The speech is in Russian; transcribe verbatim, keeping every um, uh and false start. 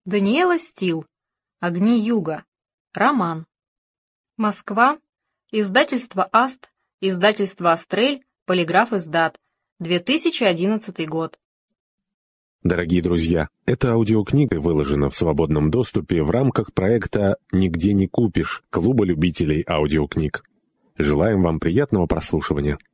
Даниэла Стил. «Огни юга». Роман. Москва. Издательство «Аст», издательство «Астрель», Полиграф издат. две тысячи одиннадцатый год. Дорогие друзья, эта аудиокнига выложена в свободном доступе в рамках проекта «Нигде не купишь» Клуба любителей аудиокниг. Желаем вам приятного прослушивания.